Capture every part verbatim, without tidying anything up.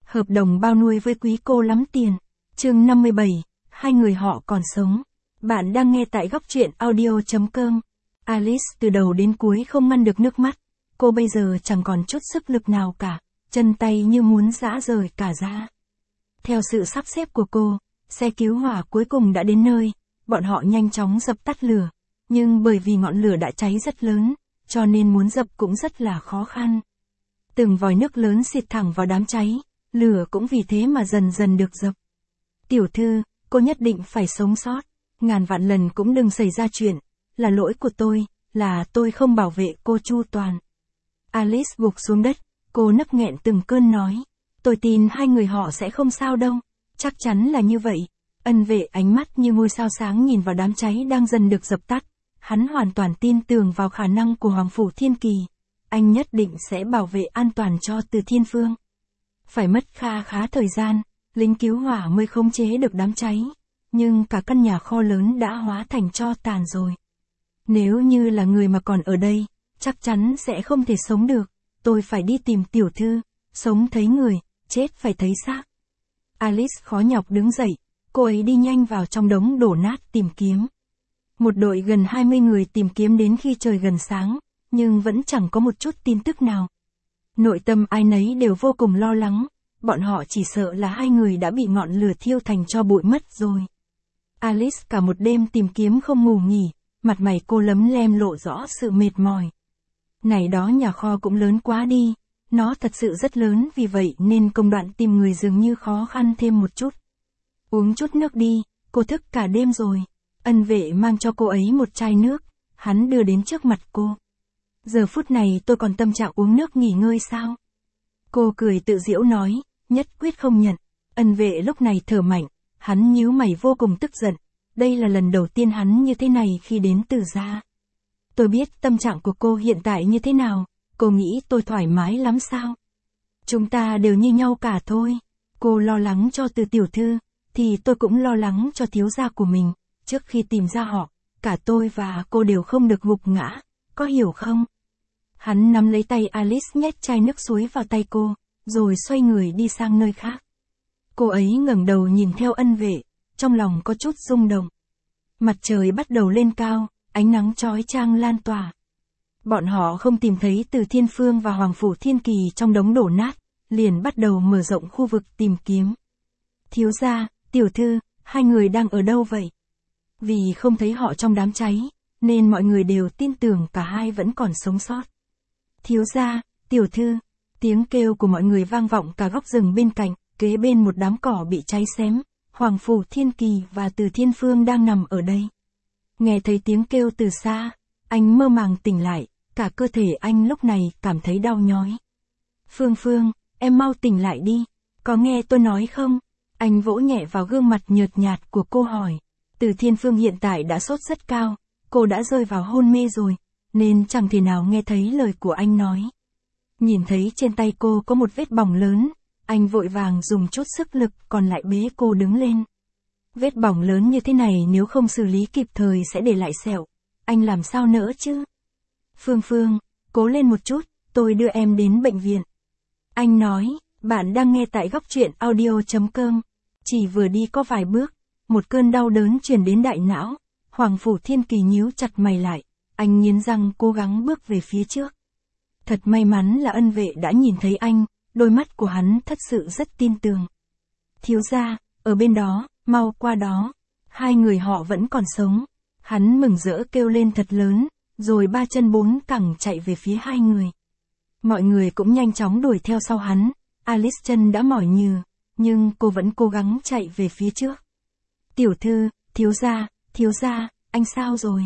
Hợp đồng bao nuôi với quý cô lắm tiền. Chương năm mươi bảy, hai người họ còn sống. Bạn đang nghe tại góc truyện audio chấm com. Alice từ đầu đến cuối không ngăn được nước mắt. Cô bây giờ chẳng còn chút sức lực nào cả, chân tay như muốn giã rời cả ra. Theo sự sắp xếp của cô, xe cứu hỏa cuối cùng đã đến nơi, bọn họ nhanh chóng dập tắt lửa. Nhưng bởi vì ngọn lửa đã cháy rất lớn, cho nên muốn dập cũng rất là khó khăn. Từng vòi nước lớn xịt thẳng vào đám cháy, lửa cũng vì thế mà dần dần được dập. Tiểu thư, cô nhất định phải sống sót, ngàn vạn lần cũng đừng xảy ra chuyện, là lỗi của tôi, là tôi không bảo vệ cô chu toàn. Alice gục xuống đất, cô nấc nghẹn từng cơn nói, tôi tin hai người họ sẽ không sao đâu, chắc chắn là như vậy. Ân Vệ ánh mắt như ngôi sao sáng nhìn vào đám cháy đang dần được dập tắt, hắn hoàn toàn tin tưởng vào khả năng của Hoàng Phủ Thiên Kỳ, anh nhất định sẽ bảo vệ an toàn cho Từ Thiên Phương. Phải mất kha khá thời gian, lính cứu hỏa mới khống chế được đám cháy, nhưng cả căn nhà kho lớn đã hóa thành tro tàn rồi. Nếu như là người mà còn ở đây, chắc chắn sẽ không thể sống được, tôi phải đi tìm tiểu thư, sống thấy người, chết phải thấy xác. Alice khó nhọc đứng dậy, cô ấy đi nhanh vào trong đống đổ nát tìm kiếm. Một đội gần hai mươi người tìm kiếm đến khi trời gần sáng, nhưng vẫn chẳng có một chút tin tức nào. Nội tâm ai nấy đều vô cùng lo lắng, bọn họ chỉ sợ là hai người đã bị ngọn lửa thiêu thành tro bụi mất rồi. Alice cả một đêm tìm kiếm không ngủ nghỉ, mặt mày cô lấm lem lộ rõ sự mệt mỏi. Này đó nhà kho cũng lớn quá đi, nó thật sự rất lớn vì vậy nên công đoạn tìm người dường như khó khăn thêm một chút. Uống chút nước đi, cô thức cả đêm rồi. Ân Vệ mang cho cô ấy một chai nước, hắn đưa đến trước mặt cô. Giờ phút này tôi còn tâm trạng uống nước nghỉ ngơi sao? Cô cười tự giễu nói, nhất quyết không nhận. Ân Vệ lúc này thở mạnh, hắn nhíu mày vô cùng tức giận. Đây là lần đầu tiên hắn như thế này khi đến Từ gia. Tôi biết tâm trạng của cô hiện tại như thế nào, cô nghĩ tôi thoải mái lắm sao? Chúng ta đều như nhau cả thôi. Cô lo lắng cho Từ tiểu thư, thì tôi cũng lo lắng cho thiếu gia của mình. Trước khi tìm ra họ, cả tôi và cô đều không được gục ngã, có hiểu không? Hắn nắm lấy tay Alice nhét chai nước suối vào tay cô, rồi xoay người đi sang nơi khác. Cô ấy ngẩng đầu nhìn theo Ân Vệ, trong lòng có chút rung động. Mặt trời bắt đầu lên cao, ánh nắng chói chang lan tỏa. Bọn họ không tìm thấy Từ Thiên Phương và Hoàng Phủ Thiên Kỳ trong đống đổ nát, liền bắt đầu mở rộng khu vực tìm kiếm. Thiếu gia, tiểu thư, hai người đang ở đâu vậy? Vì không thấy họ trong đám cháy, nên mọi người đều tin tưởng cả hai vẫn còn sống sót. Thiếu gia, tiểu thư, tiếng kêu của mọi người vang vọng cả góc rừng bên cạnh, kế bên một đám cỏ bị cháy xém, Hoàng Phủ Thiên Kỳ và Từ Thiên Phương đang nằm ở đây. Nghe thấy tiếng kêu từ xa, anh mơ màng tỉnh lại, cả cơ thể anh lúc này cảm thấy đau nhói. Phương Phương, em mau tỉnh lại đi, có nghe tôi nói không? Anh vỗ nhẹ vào gương mặt nhợt nhạt của cô hỏi. Từ Thiên Phương hiện tại đã sốt rất cao, cô đã rơi vào hôn mê rồi, nên chẳng thể nào nghe thấy lời của anh nói. Nhìn thấy trên tay cô có một vết bỏng lớn, anh vội vàng dùng chút sức lực còn lại bế cô đứng lên. Vết bỏng lớn như thế này nếu không xử lý kịp thời sẽ để lại sẹo, anh làm sao nỡ chứ? Phương Phương, cố lên một chút, tôi đưa em đến bệnh viện. Anh nói, bạn đang nghe tại góc truyện audio chấm com. Chỉ vừa đi có vài bước, một cơn đau đớn truyền đến đại não, Hoàng Phủ Thiên Kỳ nhíu chặt mày lại, anh nghiến răng cố gắng bước về phía trước. Thật may mắn là Ân Vệ đã nhìn thấy anh, đôi mắt của hắn thật sự rất tin tưởng. Thiếu gia, ở bên đó, mau qua đó, hai người họ vẫn còn sống. Hắn mừng rỡ kêu lên thật lớn, rồi ba chân bốn cẳng chạy về phía hai người. Mọi người cũng nhanh chóng đuổi theo sau hắn, Alice chân đã mỏi nhừ, nhưng cô vẫn cố gắng chạy về phía trước. Tiểu thư, thiếu gia, thiếu gia, anh sao rồi?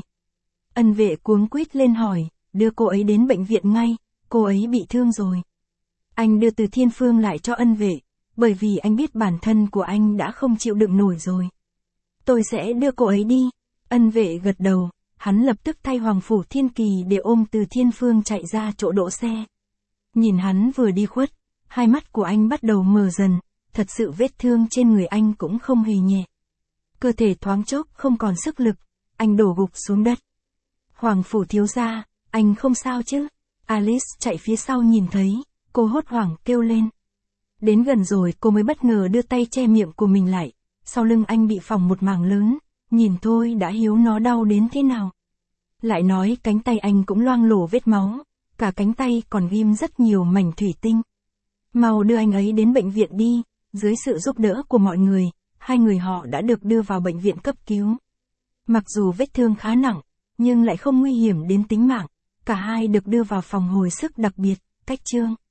Ân Vệ cuống quýt lên hỏi, đưa cô ấy đến bệnh viện ngay, cô ấy bị thương rồi. Anh đưa Từ Thiên Phương lại cho Ân Vệ, bởi vì anh biết bản thân của anh đã không chịu đựng nổi rồi. Tôi sẽ đưa cô ấy đi. Ân Vệ gật đầu, hắn lập tức thay Hoàng Phủ Thiên Kỳ để ôm Từ Thiên Phương chạy ra chỗ đỗ xe. Nhìn hắn vừa đi khuất, hai mắt của anh bắt đầu mờ dần, thật sự vết thương trên người anh cũng không hề nhẹ. Cơ thể thoáng chốc không còn sức lực, anh đổ gục xuống đất. Hoàng Phủ thiếu gia, anh không sao chứ? Alice chạy phía sau nhìn thấy, cô hốt hoảng kêu lên. Đến gần rồi cô mới bất ngờ đưa tay che miệng của mình lại, sau lưng anh bị phỏng một mảng lớn, nhìn thôi đã hiểu nó đau đến thế nào. Lại nói cánh tay anh cũng loang lổ vết máu, cả cánh tay còn ghim rất nhiều mảnh thủy tinh. Mau đưa anh ấy đến bệnh viện đi, dưới sự giúp đỡ của mọi người, hai người họ đã được đưa vào bệnh viện cấp cứu. Mặc dù vết thương khá nặng, nhưng lại không nguy hiểm đến tính mạng, cả hai được đưa vào phòng hồi sức đặc biệt, cách Trương.